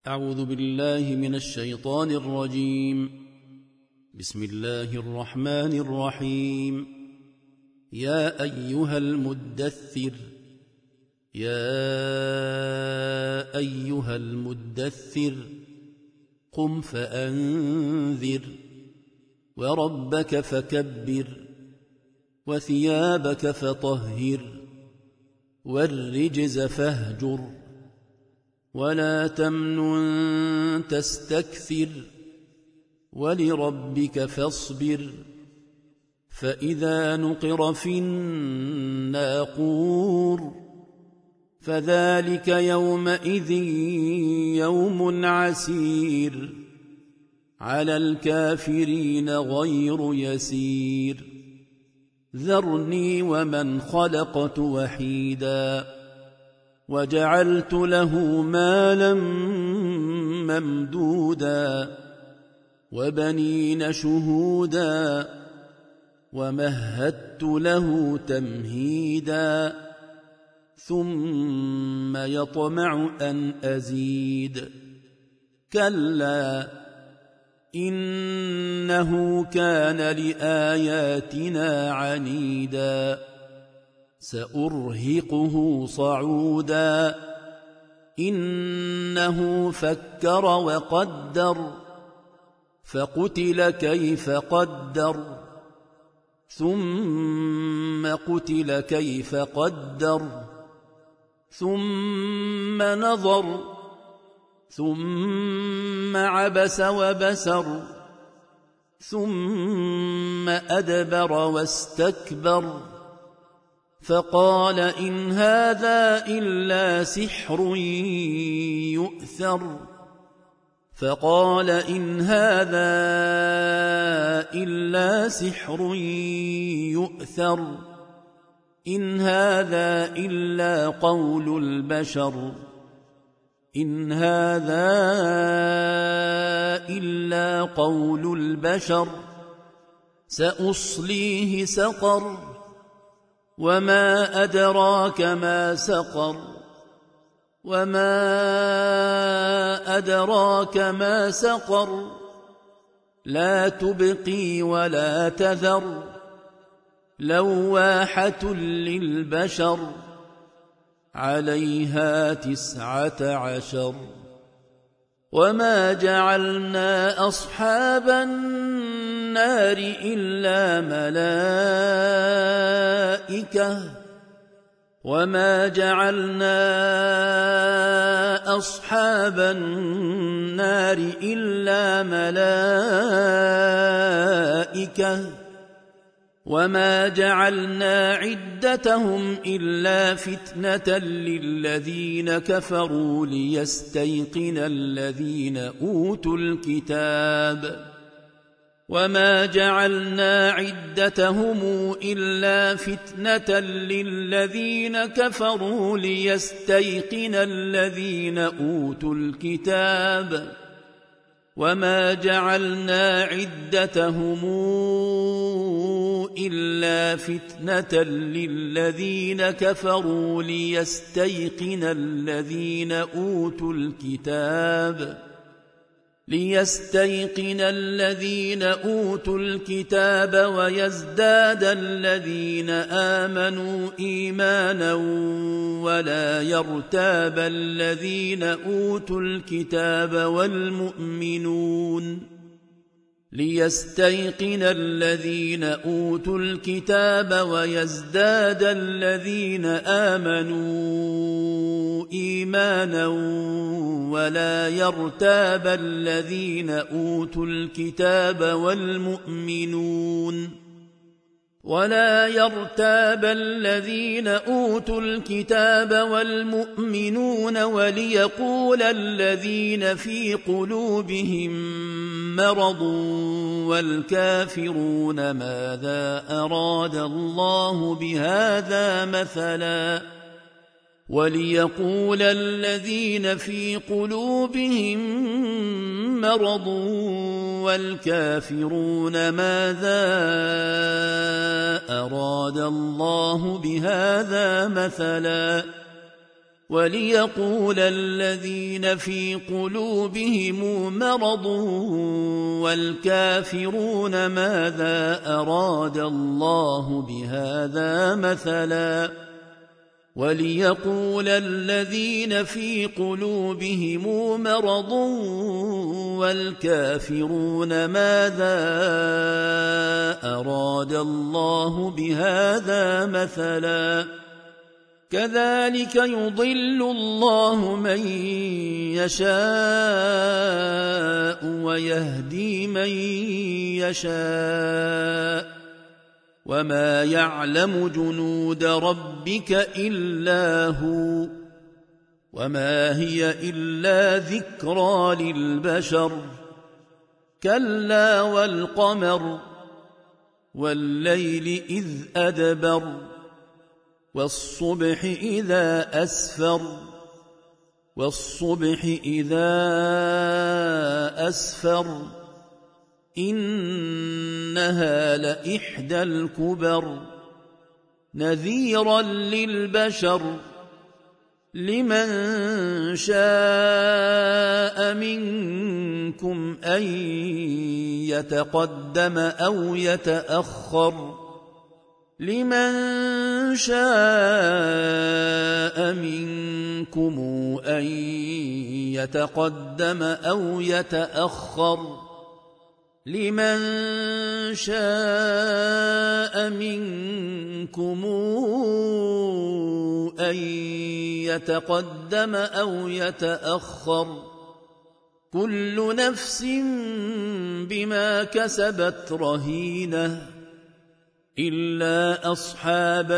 أعوذ بالله من الشيطان الرجيم. بسم الله الرحمن الرحيم. يا أيها المدثر قم فأنذر وربك فكبر وثيابك فطهر والرجز فاهجر ولا تمنن تستكثر ولربك فاصبر فإذا نقر في الناقور فذلك يومئذ يوم عسير على الكافرين غير يسير ذرني ومن خلقت وحيدا وجعلت له مالا ممدودا وبنين شهودا ومهدت له تمهيدا ثم يطمع أن أزيد كلا إنه كان لآياتنا عنيدا سأرهقه صعودا إنه فكر وقدر فقتل كيف قدر ثم قتل كيف قدر ثم نظر ثم عبس وبسر ثم أدبر واستكبر فقال إن هذا إلا سحر يؤثر إن هذا إلا قول البشر سأصليه سقر وما أدراك ما سقر لا تبقي ولا تذر لواحة للبشر عليها 19 وما جعلنا أصحاب النار إلا ملائكة وما جعلنا عدتهم إلا فتنة للذين كفروا ليستيقن الذين أوتوا الكتاب وما جعلنا عدتهم إلا فتنة للذين كفروا ليستيقن الذين أوتوا الكتاب ويزداد الذين آمنوا إيمانا ولا يرتاب الذين أوتوا الكتاب والمؤمنون وليقول الذين في قلوبهم مرض والكافرون ماذا أراد الله بهذا مثلا وليقول الذين في قلوبهم مرض والكافرون ماذا أراد الله بهذا مثلا وليقول الذين في قلوبهم مرض والكافرون ماذا أراد الله بهذا مثلا كذلك يضل الله من يشاء ويهدي من يشاء وما يعلم جنود ربك إلا هو وما هي إلا ذكرى للبشر كلا والقمر والليل إذ أدبر والصبح إذا أسفر والصبح إذا أسفر إنها لإحدى الكبر نذيرا للبشر لمن شاء منكم أن يتقدم أو يتأخر لمن شاء منكم أن يتقدم أو يتأخر لمن شاء منكم أن يتقدم أو يتأخر كل نفس بما كسبت رهينة إلا أصحاب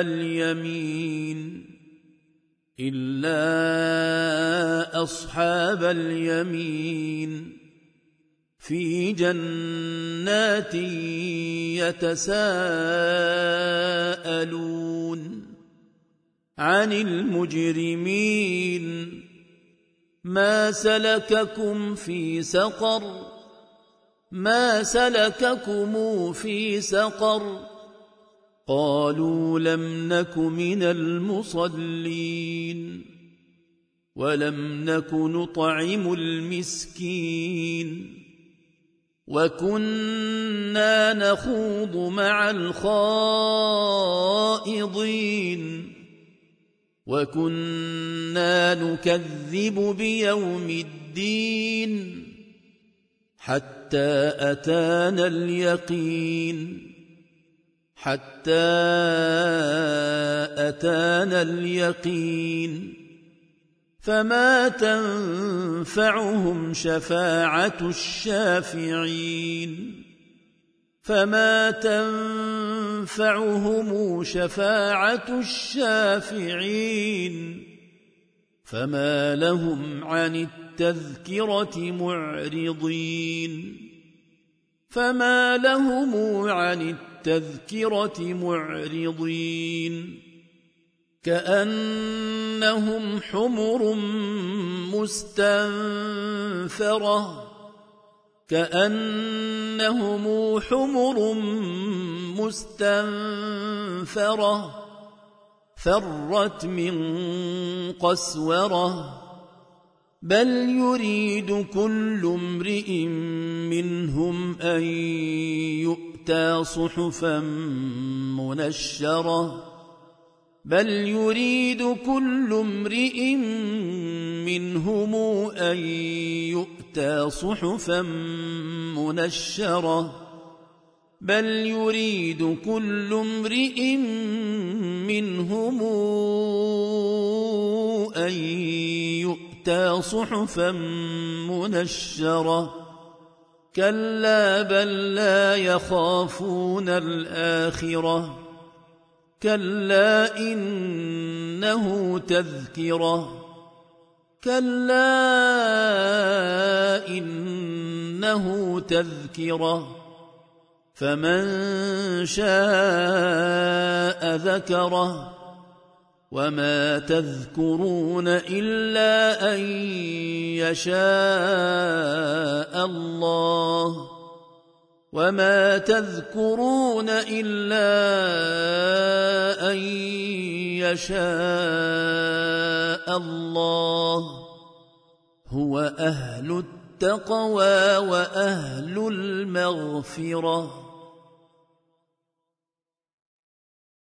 اليمين في جنات يتساءلون عن المجرمين ما سلككم في سقر ما سلككم في سقر قالوا لم نك من المصلين ولم نك نطعم المسكين وكنا نخوض مع الخائضين وكنا نكذب بيوم الدين حتى أتانا اليقين فما تنفعهم شفاعة الشافعين فما لهم عن التذكرة معرضين كأنهم حمر مستنفرة فرت من قسورة بل يريد كل امرئ منهم أن يؤتى صحفا منشرة كلا بل لا يخافون الآخرة كلا إنه تذكرة فمن شاء ذكره وما تذكرون إلا أن يشاء الله وما تذكرون إلا أن يشاء الله هو أهل التقوى وأهل المغفرة.